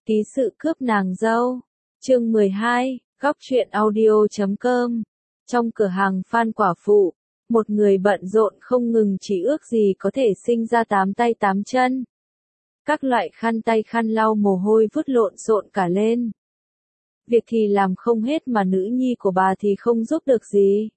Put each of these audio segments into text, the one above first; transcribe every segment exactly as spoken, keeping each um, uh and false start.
Ký sự cướp nàng dâu. Chương mười hai, góc truyện audio chấm com. Trong cửa hàng Phan Quả Phụ, một người bận rộn không ngừng chỉ ước gì có thể sinh ra tám tay tám chân. Các loại khăn tay khăn lau mồ hôi vứt lộn xộn cả lên. Việc thì làm không hết mà nữ nhi của bà thì không giúp được gì.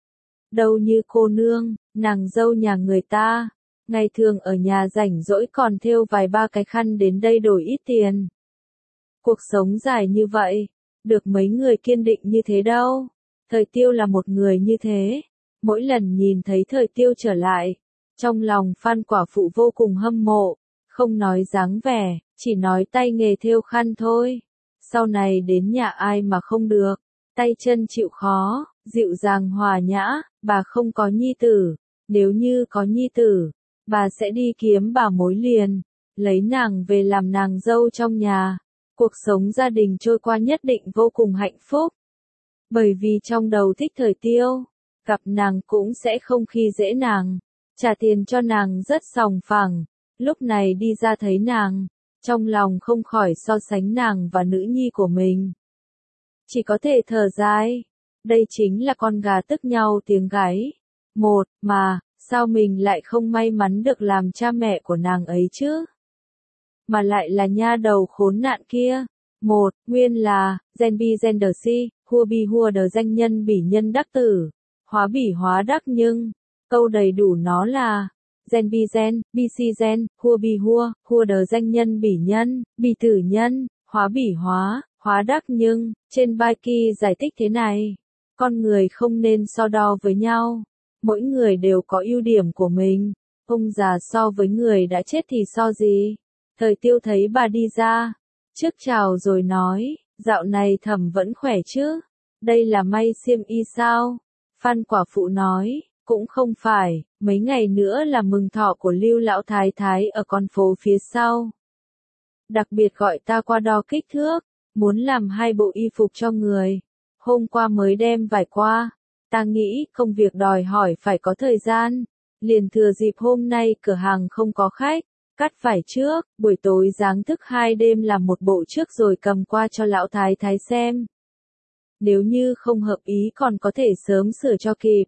Đâu như cô nương, nàng dâu nhà người ta, ngày thường ở nhà rảnh rỗi còn thêu vài ba cái khăn đến đây đổi ít tiền. Cuộc sống dài như vậy, được mấy người kiên định như thế đâu. Thời Tiêu là một người như thế. Mỗi lần nhìn thấy Thời Tiêu trở lại, trong lòng Phan Quả Phụ vô cùng hâm mộ, không nói dáng vẻ, chỉ nói tay nghề thêu khăn thôi. Sau này đến nhà ai mà không được, tay chân chịu khó, dịu dàng hòa nhã, bà không có nhi tử, nếu như có nhi tử, bà sẽ đi kiếm bà mối liền, lấy nàng về làm nàng dâu trong nhà. Cuộc sống gia đình trôi qua nhất định vô cùng hạnh phúc. Bởi vì trong đầu thích Thời Tiêu, gặp nàng cũng sẽ không khi dễ nàng, trả tiền cho nàng rất sòng phẳng. Lúc này đi ra thấy nàng, trong lòng không khỏi so sánh nàng và nữ nhi của mình. Chỉ có thể thở dài, đây chính là con gà tức nhau tiếng gáy. Một, mà, sao mình lại không may mắn được làm cha mẹ của nàng ấy chứ? Mà lại là nha đầu khốn nạn kia. Một, nguyên là, gen bi gen đờ si, hua bi hua đờ danh nhân bỉ nhân đắc tử, hóa bỉ hóa đắc nhưng, câu đầy đủ nó là, gen bi gen, bi si gen, hua bi hua, hua đờ danh nhân bỉ nhân, bỉ tử nhân, hóa bỉ hóa, hóa đắc nhưng, trên bài kỳ giải thích thế này, con người không nên so đo với nhau, mỗi người đều có ưu điểm của mình, ông già so với người đã chết thì so gì? Thời Tiêu thấy bà đi ra, trước chào rồi nói, dạo này Thẩm vẫn khỏe chứ? Đây là may xiêm y sao? Phan Quả Phụ nói, cũng không phải, mấy ngày nữa là mừng thọ của Lưu Lão Thái Thái ở con phố phía sau. Đặc biệt gọi ta qua đo kích thước, muốn làm hai bộ y phục cho người. Hôm qua mới đem vải qua, ta nghĩ công việc đòi hỏi phải có thời gian, liền thừa dịp hôm nay cửa hàng không có khách. Cắt vải trước, buổi tối giáng thức hai đêm làm một bộ trước rồi cầm qua cho lão thái thái xem. Nếu như không hợp ý còn có thể sớm sửa cho kịp.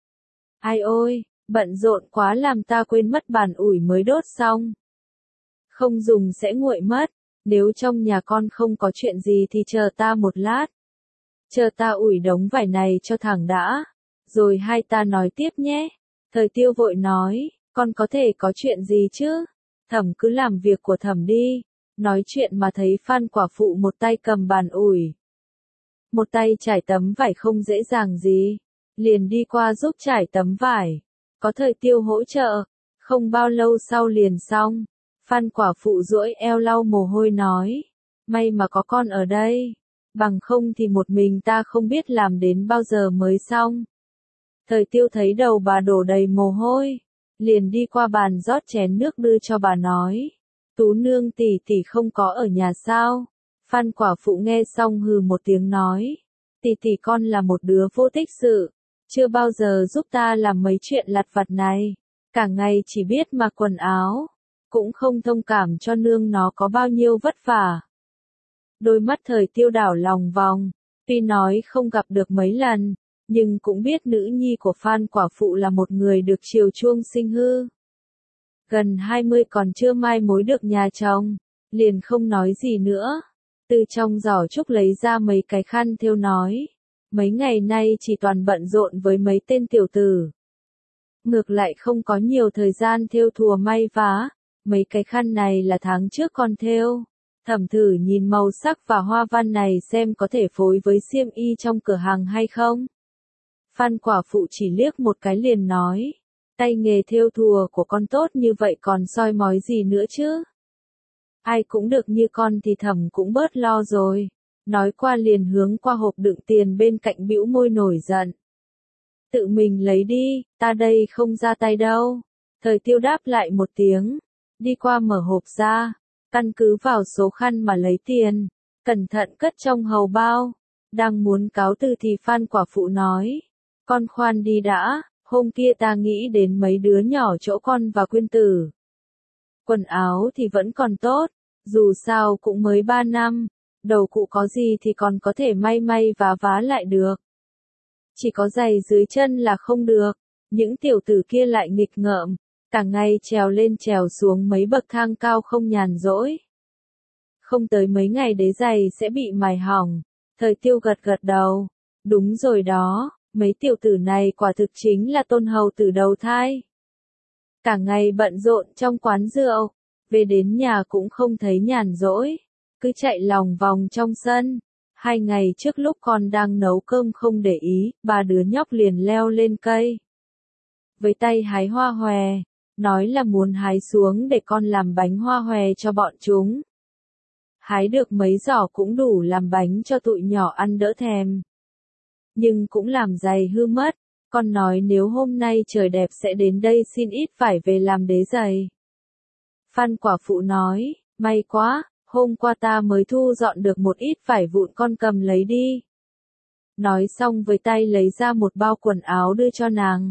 Ai ôi, bận rộn quá làm ta quên mất bàn ủi mới đốt xong. Không dùng sẽ nguội mất, nếu trong nhà con không có chuyện gì thì chờ ta một lát. Chờ ta ủi đống vải này cho thẳng đã, rồi hai ta nói tiếp nhé. Thời Tiêu vội nói, con có thể có chuyện gì chứ? Thẩm cứ làm việc của Thẩm đi. Nói chuyện mà thấy Phan Quả Phụ một tay cầm bàn ủi, một tay trải tấm vải không dễ dàng gì, liền đi qua giúp trải tấm vải. Có Thời Tiêu hỗ trợ, không bao lâu sau liền xong. Phan Quả Phụ duỗi eo lau mồ hôi nói, may mà có con ở đây, bằng không thì một mình ta không biết làm đến bao giờ mới xong. Thời Tiêu thấy đầu bà đổ đầy mồ hôi, liền đi qua bàn rót chén nước đưa cho bà nói, Tú nương tỷ tỷ không có ở nhà sao? Phan Quả Phụ nghe xong hừ một tiếng nói, tỷ tỷ con là một đứa vô tích sự, chưa bao giờ giúp ta làm mấy chuyện lặt vặt này, cả ngày chỉ biết mặc quần áo, cũng không thông cảm cho nương nó có bao nhiêu vất vả. Đôi mắt Thời Tiêu đảo lòng vòng, tuy nói không gặp được mấy lần, nhưng cũng biết nữ nhi của Phan Quả Phụ là một người được chiều chuông sinh hư. Gần hai mươi còn chưa mai mối được nhà chồng, liền không nói gì nữa. Từ trong giỏ trúc lấy ra mấy cái khăn thêu nói, mấy ngày nay chỉ toàn bận rộn với mấy tên tiểu tử. Ngược lại không có nhiều thời gian thêu thùa may vá, mấy cái khăn này là tháng trước con thêu. Thẩm thử nhìn màu sắc và hoa văn này xem có thể phối với xiêm y trong cửa hàng hay không. Phan Quả Phụ chỉ liếc một cái liền nói, tay nghề thêu thùa của con tốt như vậy còn soi mói gì nữa chứ? Ai cũng được như con thì Thẩm cũng bớt lo rồi. Nói qua liền hướng qua hộp đựng tiền bên cạnh bĩu môi nổi giận. Tự mình lấy đi, ta đây không ra tay đâu. Thời Tiêu đáp lại một tiếng, đi qua mở hộp ra, căn cứ vào số khăn mà lấy tiền, cẩn thận cất trong hầu bao. Đang muốn cáo từ thì Phan Quả Phụ nói, con khoan đi đã, hôm kia ta nghĩ đến mấy đứa nhỏ chỗ con và Quyên Tử. Quần áo thì vẫn còn tốt, Dù sao cũng mới ba năm, đầu cụ có gì thì còn có thể may may vá vá lại được. Chỉ có giày dưới chân là không được, những tiểu tử kia lại nghịch ngợm, cả ngày trèo lên trèo xuống mấy bậc thang cao không nhàn rỗi. Không tới mấy ngày đế giày sẽ bị mài hỏng, Thời Tiêu gật gật đầu, đúng rồi đó, mấy tiểu tử này quả thực chính là tôn hầu tử đầu thai. Cả ngày bận rộn trong quán rượu, về đến nhà cũng không thấy nhàn rỗi, cứ chạy lòng vòng trong sân. Hai ngày trước lúc con đang nấu cơm không để ý, ba đứa nhóc liền leo lên cây. Với tay hái hoa hòe, nói là muốn hái xuống để con làm bánh hoa hòe cho bọn chúng. Hái được mấy giỏ cũng đủ làm bánh cho tụi nhỏ ăn đỡ thèm. Nhưng cũng làm giày hư mất, con nói nếu hôm nay trời đẹp sẽ đến đây xin ít vải về làm đế giày. Phan quả phụ nói, may quá, hôm qua ta mới thu dọn được một ít vải vụn, con cầm lấy đi. Nói xong với tay lấy ra một bao quần áo đưa cho nàng.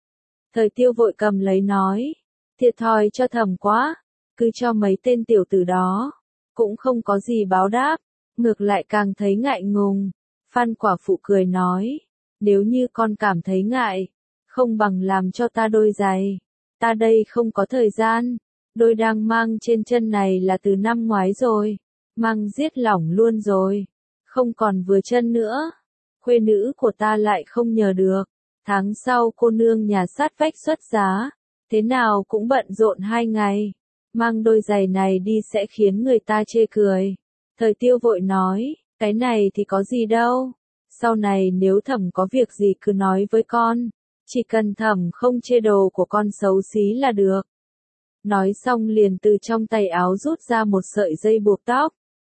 Thời Tiêu vội cầm lấy nói, thiệt thòi cho Thẩm quá, cứ cho mấy tên tiểu tử đó, cũng không có gì báo đáp, ngược lại càng thấy ngại ngùng. Phan quả phụ cười nói, nếu như con cảm thấy ngại, không bằng làm cho ta đôi giày, ta đây không có thời gian, đôi đang mang trên chân này là từ năm ngoái rồi, mang giết lỏng luôn rồi, không còn vừa chân nữa, khuê nữ của ta lại không nhờ được, tháng sau cô nương nhà sát vách xuất giá, thế nào cũng bận rộn hai ngày, mang đôi giày này đi sẽ khiến người ta chê cười. Thời Tiêu vội nói, cái này thì có gì đâu, sau này nếu Thẩm có việc gì cứ nói với con, chỉ cần Thẩm không chê đồ của con xấu xí là được. Nói xong liền từ trong tay áo rút ra một sợi dây buộc tóc.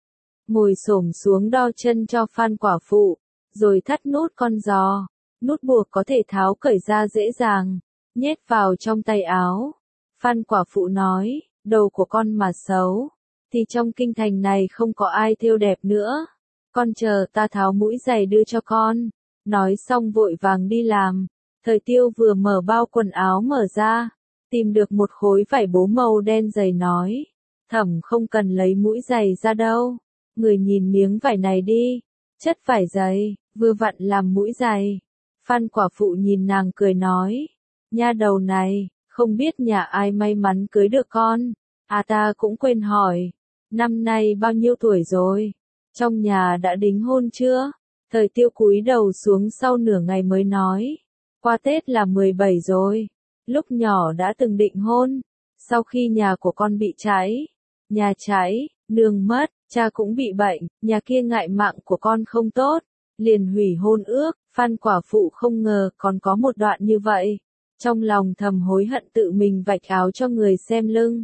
Ngồi xổm xuống đo chân cho Phan quả phụ, rồi thắt nút con giò, nút buộc có thể tháo cởi ra dễ dàng, nhét vào trong tay áo. Phan quả phụ nói, đầu của con mà xấu, thì trong kinh thành này không có ai thêu đẹp nữa, con chờ ta tháo mũi giày đưa cho con. Nói xong vội vàng đi làm. Thời Tiêu vừa mở bao quần áo mở ra, tìm được một khối vải bố màu đen dày nói, Thẩm không cần lấy mũi giày ra đâu, người nhìn miếng vải này đi, chất vải dày, vừa vặn làm mũi giày. Phan quả phụ nhìn nàng cười nói, nha đầu này, không biết nhà ai may mắn cưới được con, à ta cũng quên hỏi, năm nay bao nhiêu tuổi rồi, trong nhà đã đính hôn chưa? Thời Tiêu cúi đầu xuống sau nửa ngày mới nói, qua Tết là mười bảy rồi. Lúc nhỏ đã từng định hôn, sau khi nhà của con bị cháy, nhà cháy, nương mất, cha cũng bị bệnh, nhà kia ngại mạng của con không tốt, liền hủy hôn ước. Phan quả phụ không ngờ còn có một đoạn như vậy, trong lòng thầm hối hận tự mình vạch áo cho người xem lưng.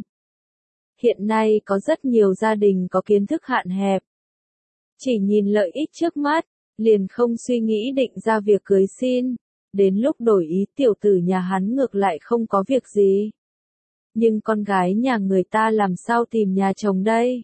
Hiện nay có rất nhiều gia đình có kiến thức hạn hẹp, chỉ nhìn lợi ích trước mắt, liền không suy nghĩ định ra việc cưới xin. Đến lúc đổi ý tiểu tử nhà hắn ngược lại không có việc gì. Nhưng con gái nhà người ta làm sao tìm nhà chồng đây?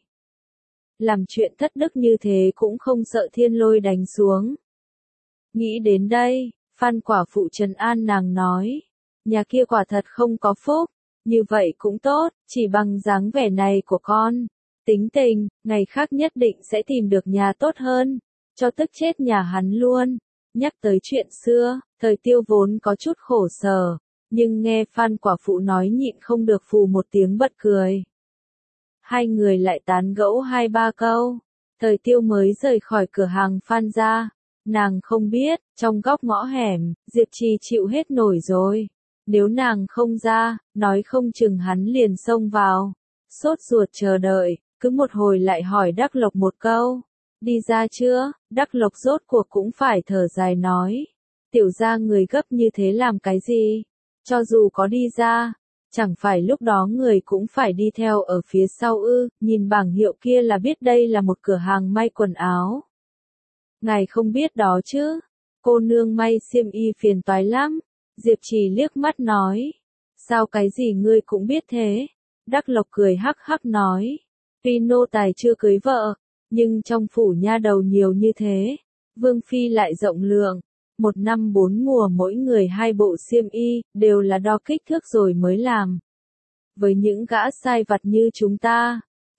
Làm chuyện thất đức như thế cũng không sợ thiên lôi đánh xuống. Nghĩ đến đây, Phan quả phụ trấn an nàng nói, nhà kia quả thật không có phúc, như vậy cũng tốt, chỉ bằng dáng vẻ này của con, tính tình, ngày khác nhất định sẽ tìm được nhà tốt hơn, cho tức chết nhà hắn luôn. Nhắc tới chuyện xưa, Thời Tiêu vốn có chút khổ sở, nhưng nghe Phan quả phụ nói nhịn không được phù một tiếng bật cười. Hai người lại tán gẫu hai ba câu, Thời Tiêu mới rời khỏi cửa hàng Phan ra, nàng không biết, trong góc ngõ hẻm, Diệp Trì chịu hết nổi rồi, nếu nàng không ra, nói không chừng hắn liền xông vào, sốt ruột chờ đợi, cứ một hồi lại hỏi Đắc Lộc một câu. Đi ra chưa? Đắc Lộc rốt cuộc cũng phải thở dài nói. Tiểu gia người gấp như thế làm cái gì? Cho dù có đi ra, chẳng phải lúc đó người cũng phải đi theo ở phía sau ư, nhìn bảng hiệu kia là biết đây là một cửa hàng may quần áo. Ngài không biết đó chứ? Cô nương may xiêm y phiền toái lắm. Diệp Trì liếc mắt nói. Sao cái gì ngươi cũng biết thế? Đắc Lộc cười hắc hắc nói. Tuy nô tài chưa cưới vợ, nhưng trong phủ nha đầu nhiều như thế, Vương Phi lại rộng lượng, một năm bốn mùa mỗi người hai bộ xiêm y, đều là đo kích thước rồi mới làm. Với những gã sai vặt như chúng ta,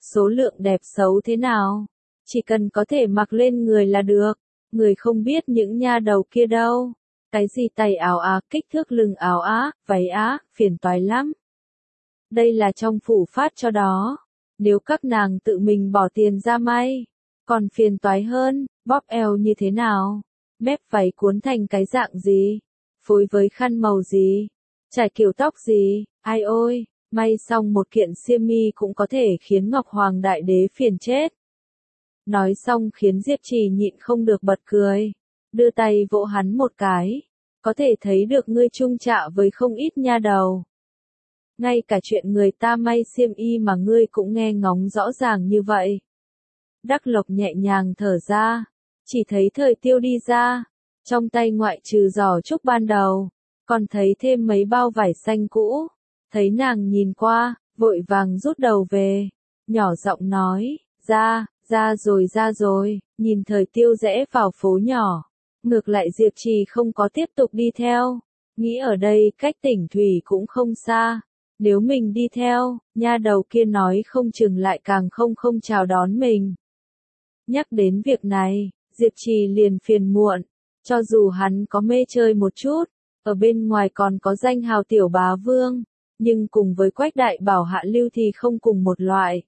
số lượng đẹp xấu thế nào, chỉ cần có thể mặc lên người là được, người không biết những nha đầu kia đâu. Cái gì tay áo á, kích thước lưng áo á, váy á, phiền toái lắm. Đây là trong phủ phát cho đó. Nếu các nàng tự mình bỏ tiền ra may, còn phiền toái hơn, bóp eo như thế nào, mép váy cuốn thành cái dạng gì, phối với khăn màu gì, trải kiểu tóc gì, ai ôi, may xong một kiện xiêm mi cũng có thể khiến Ngọc Hoàng Đại Đế phiền chết. Nói xong khiến Diệp Trì nhịn không được bật cười, đưa tay vỗ hắn một cái, có thể thấy được ngươi chung chạ với không ít nha đầu. Ngay cả chuyện người ta may xiêm y mà ngươi cũng nghe ngóng rõ ràng như vậy. Đắc Lộc nhẹ nhàng thở ra, chỉ thấy Thời Tiêu đi ra, trong tay ngoại trừ giỏ trúc ban đầu, còn thấy thêm mấy bao vải xanh cũ, thấy nàng nhìn qua, vội vàng rút đầu về, nhỏ giọng nói, ra, ra rồi ra rồi, nhìn Thời Tiêu rẽ vào phố nhỏ, ngược lại Diệp Trì không có tiếp tục đi theo, nghĩ ở đây cách tỉnh Thủy cũng không xa. Nếu mình đi theo, nha đầu kia nói không chừng lại càng không không chào đón mình. Nhắc đến việc này, Diệp Trì liền phiền muộn, cho dù hắn có mê chơi một chút, ở bên ngoài còn có danh hào tiểu bá vương, nhưng cùng với Quách Đại Bảo Hạ Lưu thì không cùng một loại.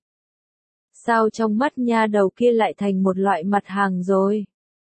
Sao trong mắt nha đầu kia lại thành một loại mặt hàng rồi?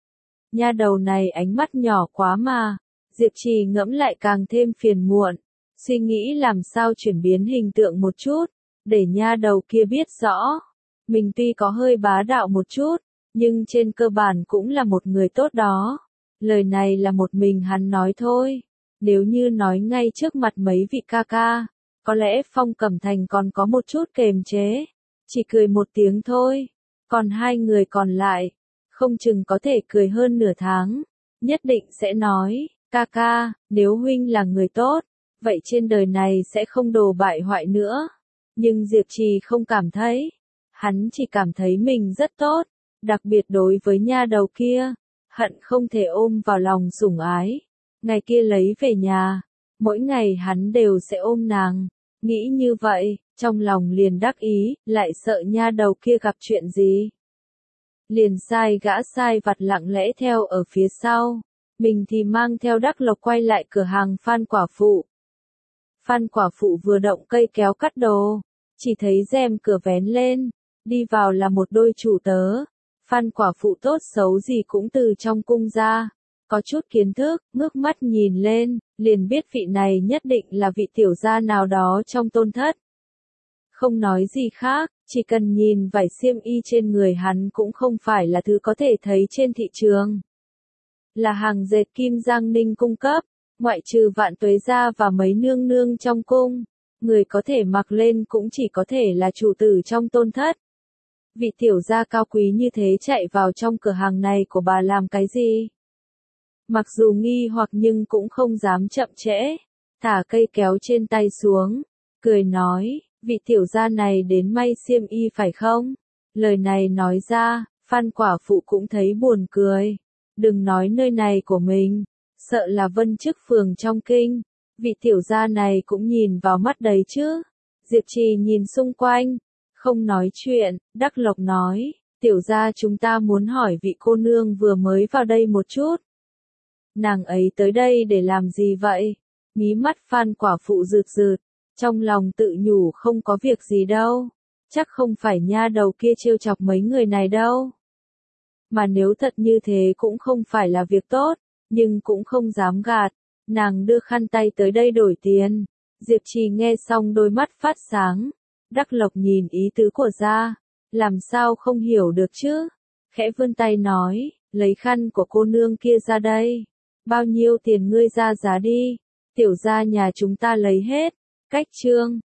Nha đầu này ánh mắt nhỏ quá mà, Diệp Trì ngẫm lại càng thêm phiền muộn. Suy nghĩ làm sao chuyển biến hình tượng một chút, để nha đầu kia biết rõ. Mình tuy có hơi bá đạo một chút, nhưng trên cơ bản cũng là một người tốt đó. Lời này là một mình hắn nói thôi. Nếu như nói ngay trước mặt mấy vị ca ca, có lẽ Phong Cẩm Thành còn có một chút kềm chế. Chỉ cười một tiếng thôi. Còn hai người còn lại, không chừng có thể cười hơn nửa tháng. Nhất định sẽ nói, ca ca, nếu huynh là người tốt, vậy trên đời này sẽ không đồ bại hoại nữa. Nhưng Diệp Trì không cảm thấy. Hắn chỉ cảm thấy mình rất tốt, đặc biệt đối với nha đầu kia, hận không thể ôm vào lòng sủng ái. Ngày kia lấy về nhà, mỗi ngày hắn đều sẽ ôm nàng. Nghĩ như vậy, trong lòng liền đắc ý, lại sợ nha đầu kia gặp chuyện gì. Liền sai gã sai vặt lặng lẽ theo ở phía sau. Mình thì mang theo Đắc Lộc quay lại cửa hàng Phan Quả Phụ. Phan Quả Phụ vừa động cây kéo cắt đồ, chỉ thấy rèm cửa vén lên, đi vào là một đôi chủ tớ. Phan Quả Phụ tốt xấu gì cũng từ trong cung ra, có chút kiến thức, ngước mắt nhìn lên, liền biết vị này nhất định là vị tiểu gia nào đó trong tôn thất. Không nói gì khác, chỉ cần nhìn vải xiêm y trên người hắn cũng không phải là thứ có thể thấy trên thị trường. Là hàng dệt Kim Giang Ninh cung cấp. Ngoại trừ Vạn Tuế gia và mấy nương nương trong cung, người có thể mặc lên cũng chỉ có thể là chủ tử trong tôn thất. Vị tiểu gia cao quý như thế chạy vào trong cửa hàng này của bà làm cái gì? Mặc dù nghi hoặc nhưng cũng không dám chậm trễ, thả cây kéo trên tay xuống, cười nói, vị tiểu gia này đến may xiêm y phải không? Lời này nói ra, Phan Quả Phụ cũng thấy buồn cười. Đừng nói nơi này của mình. Sợ là Vân Chức phường trong kinh, vị tiểu gia này cũng nhìn vào mắt đấy chứ. Diệp Trì nhìn xung quanh, không nói chuyện, Đắc Lộc nói, tiểu gia chúng ta muốn hỏi vị cô nương vừa mới vào đây một chút. Nàng ấy tới đây để làm gì vậy? Mí mắt Phan Quả Phụ rượt rượt, trong lòng tự nhủ không có việc gì đâu, chắc không phải nha đầu kia trêu chọc mấy người này đâu. Mà nếu thật như thế cũng không phải là việc tốt. Nhưng cũng không dám gạt, nàng đưa khăn tay tới đây đổi tiền. Diệp Trì nghe xong đôi mắt phát sáng, Đắc Lộc nhìn ý tứ của gia, làm sao không hiểu được chứ, khẽ vươn tay nói, lấy khăn của cô nương kia ra đây, bao nhiêu tiền ngươi ra giá đi, tiểu gia nhà chúng ta lấy hết, cách trương.